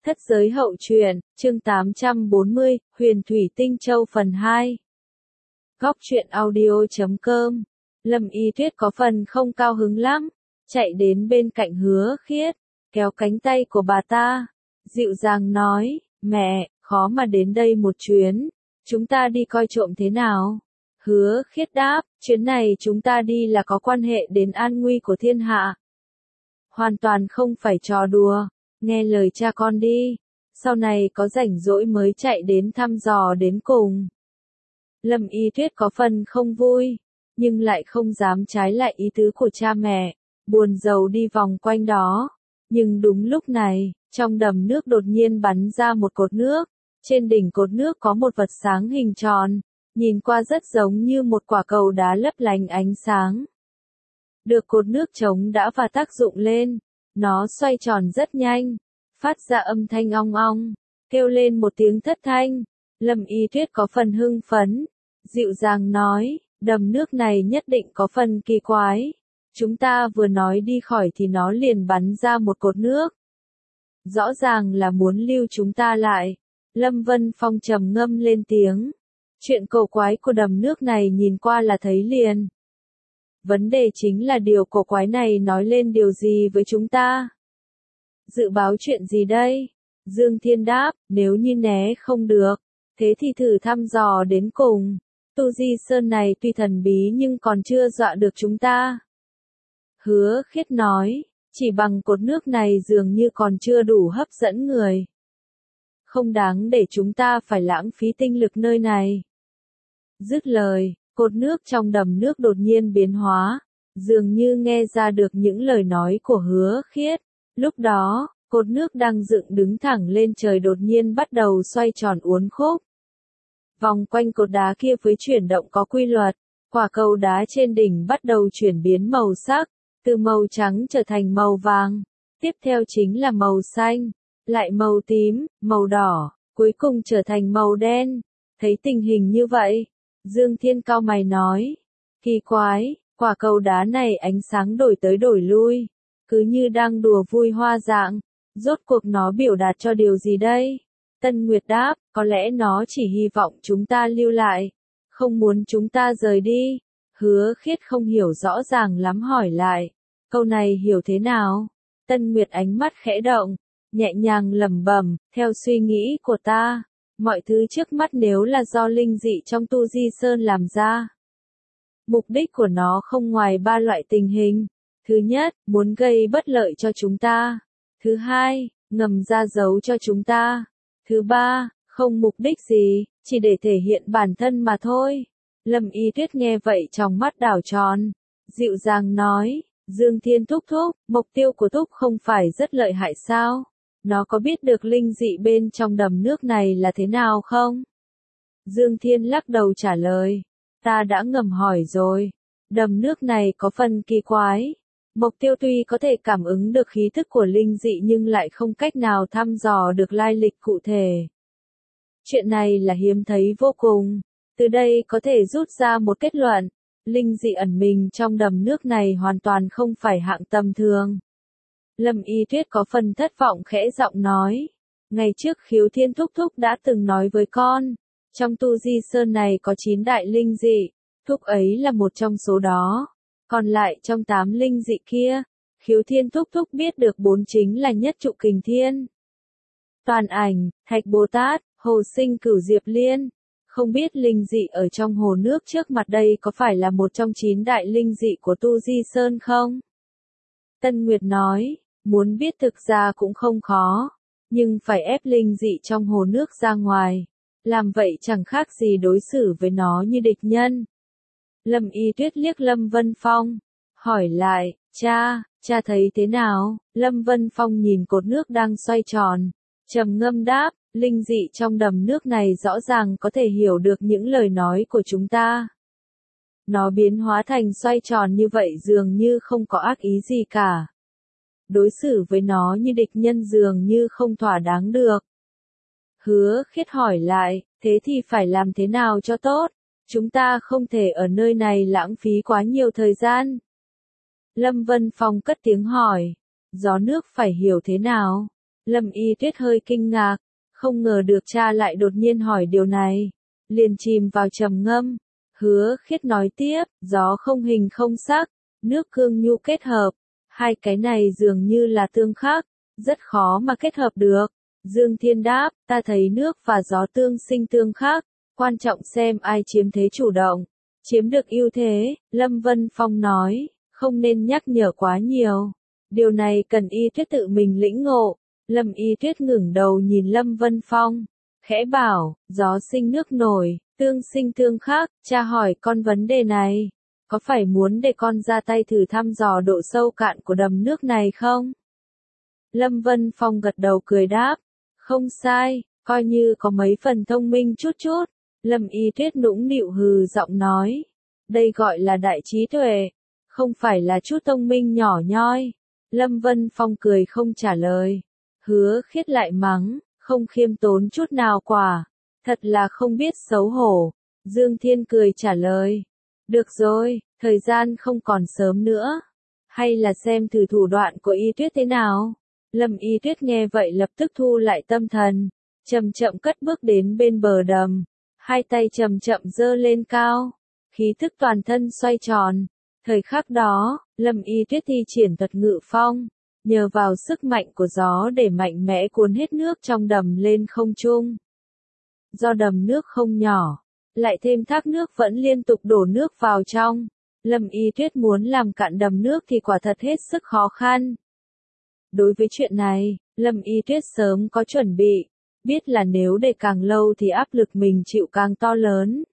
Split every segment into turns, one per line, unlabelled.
Thất giới hậu truyện, chương 840, Huyền Thủy Tinh Châu phần 2. Góc truyện audio.com. Lâm Y Tuyết có phần không cao hứng lắm, chạy đến bên cạnh Hứa Khiết, kéo cánh tay của bà ta, dịu dàng nói, mẹ, khó mà đến đây một chuyến, chúng ta đi coi trộm thế nào? Hứa Khiết đáp, chuyến này chúng ta đi là có quan hệ đến an nguy của thiên hạ. Hoàn toàn không phải trò đùa, nghe lời cha con đi, sau này có rảnh rỗi mới chạy đến thăm dò đến cùng. Lâm Y Tuyết có phần không vui, nhưng lại không dám trái lại ý tứ của cha mẹ, buồn rầu đi vòng quanh đó. Nhưng đúng lúc này, trong đầm nước đột nhiên bắn ra một cột nước, trên đỉnh cột nước có một vật sáng hình tròn, nhìn qua rất giống như một quả cầu đá lấp lánh ánh sáng. Được cột nước chống đã và tác dụng lên, nó xoay tròn rất nhanh, phát ra âm thanh ong ong, kêu lên một tiếng thất thanh. Lâm Y Tuyết có phần hưng phấn, dịu dàng nói, đầm nước này nhất định có phần kỳ quái. Chúng ta vừa nói đi khỏi thì nó liền bắn ra một cột nước. Rõ ràng là muốn lưu chúng ta lại. Lâm Vân Phong trầm ngâm lên tiếng. Chuyện cổ quái của đầm nước này nhìn qua là thấy liền. Vấn đề chính là điều cổ quái này nói lên điều gì với chúng ta? Dự báo chuyện gì đây? Dương Thiên đáp, nếu như né không được, thế thì thử thăm dò đến cùng. Tu Di Sơn này tuy thần bí nhưng còn chưa dọa được chúng ta. Hứa Khiết nói, chỉ bằng cột nước này dường như còn chưa đủ hấp dẫn người. Không đáng để chúng ta phải lãng phí tinh lực nơi này. Dứt lời, cột nước trong đầm nước đột nhiên biến hóa, dường như nghe ra được những lời nói của Hứa Khiết. Lúc đó, cột nước đang dựng đứng thẳng lên trời đột nhiên bắt đầu xoay tròn uốn khúc. Vòng quanh cột đá kia với chuyển động có quy luật, quả cầu đá trên đỉnh bắt đầu chuyển biến màu sắc, từ màu trắng trở thành màu vàng, tiếp theo chính là màu xanh, lại màu tím, màu đỏ, cuối cùng trở thành màu đen. Thấy tình hình như vậy, Dương Thiên cau mày nói, kỳ quái, quả cầu đá này ánh sáng đổi tới đổi lui, cứ như đang đùa vui hoa dạng, rốt cuộc nó biểu đạt cho điều gì đây? Tân Nguyệt đáp, có lẽ nó chỉ hy vọng chúng ta lưu lại, không muốn chúng ta rời đi. Hứa Khiết không hiểu rõ ràng lắm hỏi lại, câu này hiểu thế nào? Tân Nguyệt ánh mắt khẽ động, nhẹ nhàng lẩm bẩm, theo suy nghĩ của ta, mọi thứ trước mắt nếu là do linh dị trong Tu Di Sơn làm ra. Mục đích của nó không ngoài ba loại tình hình. Thứ nhất, muốn gây bất lợi cho chúng ta. Thứ hai, ngầm ra dấu cho chúng ta. Thứ ba, không mục đích gì, chỉ để thể hiện bản thân mà thôi. Lâm Y Tuyết nghe vậy trong mắt đảo tròn, dịu dàng nói, Dương Thiên thúc thúc, mục tiêu của thúc không phải rất lợi hại sao? Nó có biết được linh dị bên trong đầm nước này là thế nào không? Dương Thiên lắc đầu trả lời, ta đã ngầm hỏi rồi, đầm nước này có phần kỳ quái. Mục tiêu tuy có thể cảm ứng được khí thức của linh dị nhưng lại không cách nào thăm dò được lai lịch cụ thể. Chuyện này là hiếm thấy vô cùng. Từ đây có thể rút ra một kết luận, linh dị ẩn mình trong đầm nước này hoàn toàn không phải hạng tầm thường. Lâm Y Tuyết có phần thất vọng khẽ giọng nói, ngày trước Khiếu Thiên thúc thúc đã từng nói với con, trong Tu Di Sơn này có 9 đại linh dị, thúc ấy là một trong số đó. Còn lại trong 8 linh dị kia, Khiếu Thiên thúc thúc biết được 4 chính là Nhất Trụ Kình Thiên, Toàn Ảnh, Thạch Bồ Tát, Hồ Sinh Cửu Diệp Liên. Không biết linh dị ở trong hồ nước trước mặt đây có phải là một trong 9 đại linh dị của Tu Di Sơn không? Tân Nguyệt nói, muốn biết thực ra cũng không khó, nhưng phải ép linh dị trong hồ nước ra ngoài, làm vậy chẳng khác gì đối xử với nó như địch nhân. Lâm Y Tuyết liếc Lâm Vân Phong, hỏi lại, cha thấy thế nào? Lâm Vân Phong nhìn cột nước đang xoay tròn, trầm ngâm đáp, linh dị trong đầm nước này rõ ràng có thể hiểu được những lời nói của chúng ta. Nó biến hóa thành xoay tròn như vậy dường như không có ác ý gì cả. Đối xử với nó như địch nhân dường như không thỏa đáng được. Hứa Khiết hỏi lại, thế thì phải làm thế nào cho tốt? Chúng ta không thể ở nơi này lãng phí quá nhiều thời gian. Lâm Vân Phong cất tiếng hỏi, gió nước phải hiểu thế nào? Lâm Y Tuyết hơi kinh ngạc, không ngờ được cha lại đột nhiên hỏi điều này. Liền chìm vào trầm ngâm. Hứa Khiết nói tiếp, gió không hình không sắc, nước cương nhu kết hợp. Hai cái này dường như là tương khắc, rất khó mà kết hợp được. Dương Thiên đáp, ta thấy nước và gió tương sinh tương khắc, quan trọng xem ai chiếm thế chủ động, chiếm được ưu thế. Lâm Vân Phong nói, không nên nhắc nhở quá nhiều. Điều này cần Y Tuyết tự mình lĩnh ngộ. Lâm Y Tuyết ngẩng đầu nhìn Lâm Vân Phong, khẽ bảo, gió sinh nước nổi, tương sinh tương khắc. Cha hỏi con vấn đề này, có phải muốn để con ra tay thử thăm dò độ sâu cạn của đầm nước này không? Lâm Vân Phong gật đầu cười đáp, không sai, coi như có mấy phần thông minh chút chút. Lâm Y Tuyết nũng nịu hừ giọng nói, đây gọi là đại trí tuệ, không phải là chút thông minh nhỏ nhoi. Lâm Vân Phong cười không trả lời. Hứa Khiết lại mắng, không khiêm tốn chút nào quả, thật là không biết xấu hổ. Dương Thiên cười trả lời, được rồi, thời gian không còn sớm nữa, hay là xem thử thủ đoạn của Y Tuyết thế nào. Lâm Y Tuyết nghe vậy lập tức thu lại tâm thần, chậm chậm cất bước đến bên bờ đầm, hai tay chậm chậm giơ lên cao, khí thức toàn thân xoay tròn. Thời khắc đó, Lâm Y Tuyết thi triển thuật ngự phong, nhờ vào sức mạnh của gió để mạnh mẽ cuốn hết nước trong đầm lên không trung. Do đầm nước không nhỏ, lại thêm thác nước vẫn liên tục đổ nước vào trong, Lâm Y Tuyết muốn làm cạn đầm nước thì quả thật hết sức khó khăn. Đối với chuyện này, Lâm Y Tuyết sớm có chuẩn bị, biết là nếu để càng lâu thì áp lực mình chịu càng to lớn.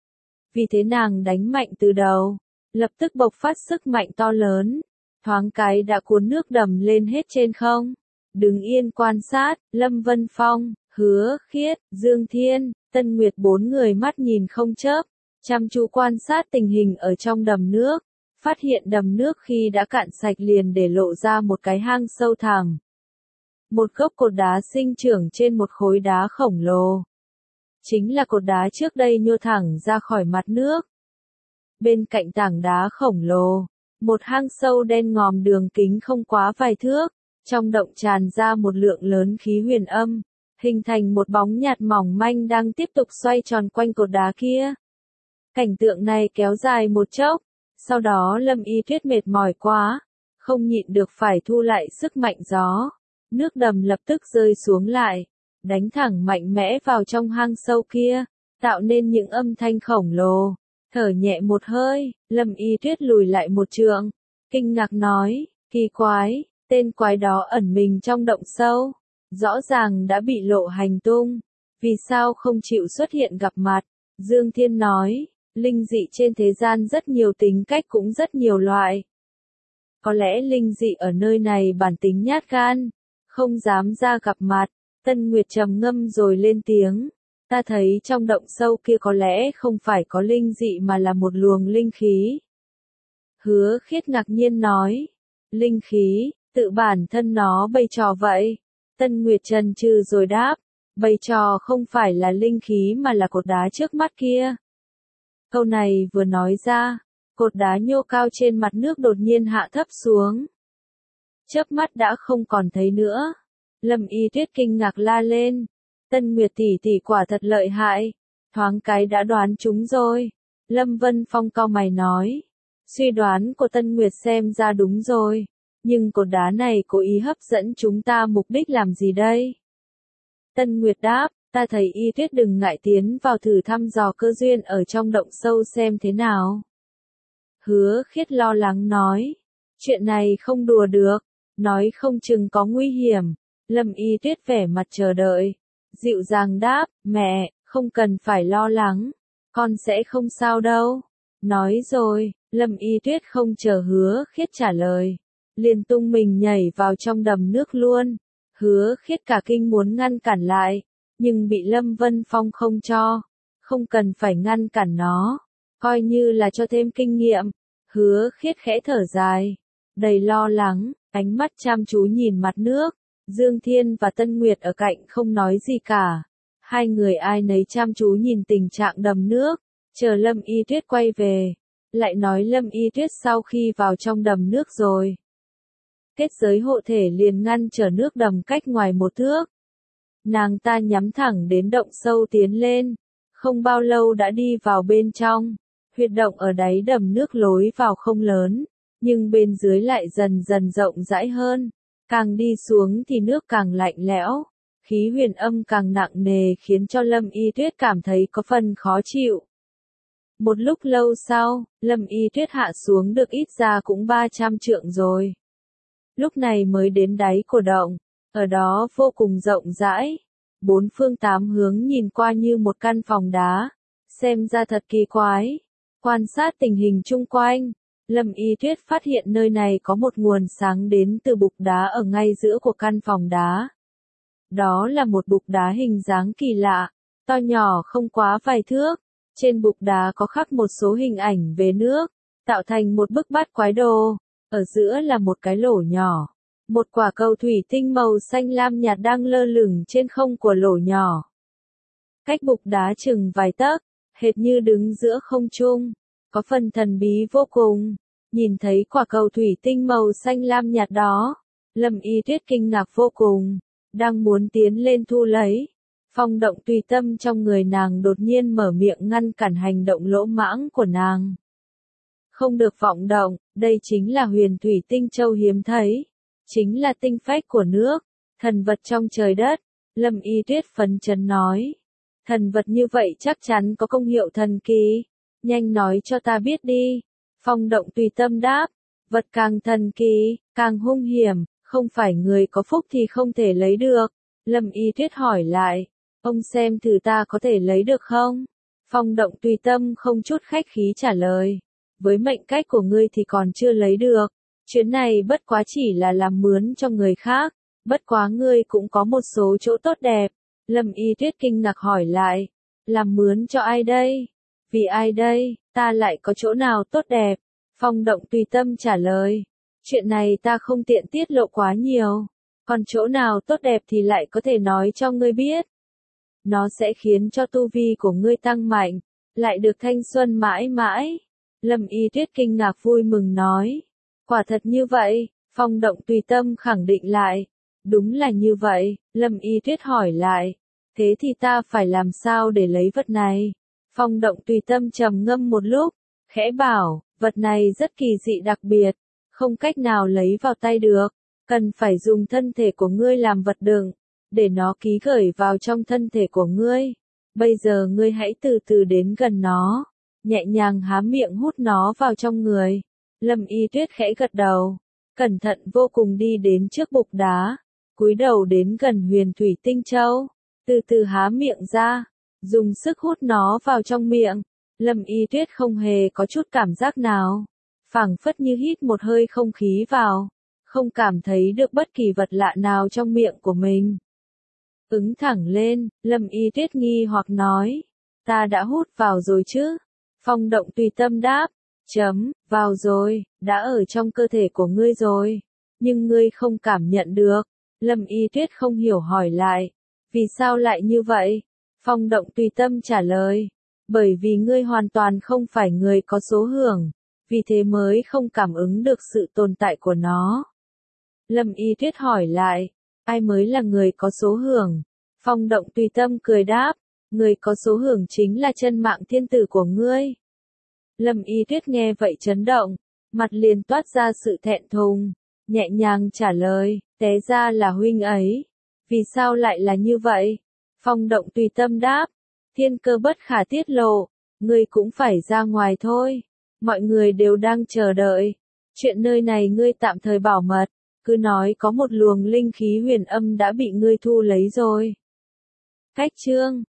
Vì thế nàng đánh mạnh từ đầu, lập tức bộc phát sức mạnh to lớn, thoáng cái đã cuốn nước đầm lên hết trên không. Đứng yên quan sát, Lâm Vân Phong, Hứa Khiết, Dương Thiên, Tân Nguyệt bốn người mắt nhìn không chớp, chăm chú quan sát tình hình ở trong đầm nước, phát hiện đầm nước khi đã cạn sạch liền để lộ ra một cái hang sâu thẳm. Một gốc cột đá sinh trưởng trên một khối đá khổng lồ. Chính là cột đá trước đây nhô thẳng ra khỏi mặt nước. Bên cạnh tảng đá khổng lồ, một hang sâu đen ngòm đường kính không quá vài thước, trong động tràn ra một lượng lớn khí huyền âm, hình thành một bóng nhạt mỏng manh đang tiếp tục xoay tròn quanh cột đá kia. Cảnh tượng này kéo dài một chốc, sau đó Lâm Y Tuyết mệt mỏi quá, không nhịn được phải thu lại sức mạnh gió. Nước đầm lập tức rơi xuống lại, đánh thẳng mạnh mẽ vào trong hang sâu kia, tạo nên những âm thanh khổng lồ. Thở nhẹ một hơi, Lâm Y Tuyết lùi lại một trượng, kinh ngạc nói, kỳ quái, tên quái đó ẩn mình trong động sâu, rõ ràng đã bị lộ hành tung, vì sao không chịu xuất hiện gặp mặt. Dương Thiên nói, linh dị trên thế gian rất nhiều tính cách cũng rất nhiều loại. Có lẽ linh dị ở nơi này bản tính nhát gan, không dám ra gặp mặt. Tân Nguyệt trầm ngâm rồi lên tiếng, ta thấy trong động sâu kia có lẽ không phải có linh dị mà là một luồng linh khí. Hứa Khiết ngạc nhiên nói, linh khí, tự bản thân nó bày trò vậy. Tân Nguyệt chần chừ rồi đáp, bày trò không phải là linh khí mà là cột đá trước mắt kia. Câu này vừa nói ra, cột đá nhô cao trên mặt nước đột nhiên hạ thấp xuống. Chớp mắt đã không còn thấy nữa. Lâm Y Tuyết kinh ngạc la lên, Tân Nguyệt tỷ tỷ quả thật lợi hại, thoáng cái đã đoán chúng rồi. Lâm Vân Phong cau mày nói, suy đoán của Tân Nguyệt xem ra đúng rồi, nhưng cột đá này cố ý hấp dẫn chúng ta mục đích làm gì đây? Tân Nguyệt đáp, ta thấy Y Tuyết đừng ngại tiến vào thử thăm dò cơ duyên ở trong động sâu xem thế nào. Hứa Khiết lo lắng nói, chuyện này không đùa được, nói không chừng có nguy hiểm. Lâm Y Tuyết vẻ mặt chờ đợi, dịu dàng đáp, mẹ, không cần phải lo lắng, con sẽ không sao đâu. Nói rồi, Lâm Y Tuyết không chờ Hứa Khiết trả lời, liền tung mình nhảy vào trong đầm nước luôn. Hứa Khiết cả kinh muốn ngăn cản lại, nhưng bị Lâm Vân Phong không cho, không cần phải ngăn cản nó, coi như là cho thêm kinh nghiệm. Hứa Khiết khẽ thở dài, đầy lo lắng, ánh mắt chăm chú nhìn mặt nước. Dương Thiên và Tân Nguyệt ở cạnh không nói gì cả. Hai người ai nấy chăm chú nhìn tình trạng đầm nước, chờ Lâm Y Tuyết quay về. Lại nói Lâm Y Tuyết sau khi vào trong đầm nước rồi, kết giới hộ thể liền ngăn trở nước đầm cách ngoài 1 thước. Nàng ta nhắm thẳng đến động sâu tiến lên, không bao lâu đã đi vào bên trong. Huyệt động ở đáy đầm nước lối vào không lớn, nhưng bên dưới lại dần dần rộng rãi hơn. Càng đi xuống thì nước càng lạnh lẽo, khí huyền âm càng nặng nề khiến cho Lâm Y Tuyết cảm thấy có phần khó chịu. Một lúc lâu sau, Lâm Y Tuyết hạ xuống được ít ra cũng 300 trượng rồi. Lúc này mới đến đáy của động, ở đó vô cùng rộng rãi. 4 phương 8 hướng nhìn qua như một căn phòng đá, xem ra thật kỳ quái. Quan sát tình hình chung quanh, Lâm Y Tuyết phát hiện nơi này có một nguồn sáng đến từ bục đá ở ngay giữa của căn phòng đá. Đó là một bục đá hình dáng kỳ lạ, to nhỏ không quá vài thước. Trên bục đá có khắc một số hình ảnh về nước, tạo thành một bức bát quái đồ. Ở giữa là một cái lỗ nhỏ. Một quả cầu thủy tinh màu xanh lam nhạt đang lơ lửng trên không của lỗ nhỏ. Cách bục đá chừng vài tấc, hệt như đứng giữa không trung, có phần thần bí vô cùng. Nhìn thấy quả cầu thủy tinh màu xanh lam nhạt đó, Lâm Y Tuyết kinh ngạc vô cùng, đang muốn tiến lên thu lấy. Phong động tùy tâm trong người nàng đột nhiên mở miệng ngăn cản hành động lỗ mãng của nàng. Không được vọng động, đây chính là huyền thủy tinh châu hiếm thấy. Chính là tinh phách của nước, thần vật trong trời đất. Lâm Y Tuyết phấn chấn nói. Thần vật như vậy chắc chắn có công hiệu thần kỳ. Nhanh nói cho ta biết đi. Phong động tùy tâm đáp. Vật càng thần kỳ, càng hung hiểm, không phải người có phúc thì không thể lấy được. Lâm Y Tuyết hỏi lại. Ông xem thử ta có thể lấy được không? Phong động tùy tâm không chút khách khí trả lời. Với mệnh cách của ngươi thì còn chưa lấy được. Chuyến này bất quá chỉ là làm mướn cho người khác. Bất quá ngươi cũng có một số chỗ tốt đẹp. Lâm Y Tuyết kinh ngạc hỏi lại. Làm mướn cho ai đây? Vì ai đây? Ta lại có chỗ nào tốt đẹp? Phong động tùy tâm trả lời. Chuyện này ta không tiện tiết lộ quá nhiều. Còn chỗ nào tốt đẹp thì lại có thể nói cho ngươi biết. Nó sẽ khiến cho tu vi của ngươi tăng mạnh, lại được thanh xuân mãi mãi. Lâm Y Tuyết kinh ngạc vui mừng nói. Quả thật như vậy, Phong động tùy tâm khẳng định lại. Đúng là như vậy, Lâm Y Tuyết hỏi lại. Thế thì ta phải làm sao để lấy vật này? Phong động tùy tâm trầm ngâm một lúc, khẽ bảo, vật này rất kỳ dị đặc biệt, không cách nào lấy vào tay được, cần phải dùng thân thể của ngươi làm vật đựng, để nó ký gửi vào trong thân thể của ngươi. Bây giờ ngươi hãy từ từ đến gần nó, nhẹ nhàng há miệng hút nó vào trong người. Lâm Y Tuyết khẽ gật đầu, cẩn thận vô cùng đi đến trước bục đá, cúi đầu đến gần huyền thủy tinh châu, từ từ há miệng ra, dùng sức hút nó vào trong miệng. Lâm Y Tuyết không hề có chút cảm giác nào, phảng phất như hít một hơi không khí vào, không cảm thấy được bất kỳ vật lạ nào trong miệng của mình. Ứng thẳng lên, Lâm Y Tuyết nghi hoặc nói, ta đã hút vào rồi chứ? Phong động tùy tâm đáp, vào rồi, đã ở trong cơ thể của ngươi rồi, nhưng ngươi không cảm nhận được. Lâm Y Tuyết không hiểu hỏi lại, vì sao lại như vậy? Phong động tùy tâm trả lời, bởi vì ngươi hoàn toàn không phải người có số hưởng, vì thế mới không cảm ứng được sự tồn tại của nó. Lâm Y Tuyết hỏi lại, ai mới là người có số hưởng? Phong động tùy tâm cười đáp, người có số hưởng chính là chân mạng thiên tử của ngươi. Lâm Y Tuyết nghe vậy chấn động, mặt liền toát ra sự thẹn thùng, nhẹ nhàng trả lời, té ra là huynh ấy. Vì sao lại là như vậy? Phong động tùy tâm đáp, thiên cơ bất khả tiết lộ, ngươi cũng phải ra ngoài thôi. Mọi người đều đang chờ đợi. Chuyện nơi này ngươi tạm thời bảo mật, cứ nói có một luồng linh khí huyền âm đã bị ngươi thu lấy rồi. Cách chương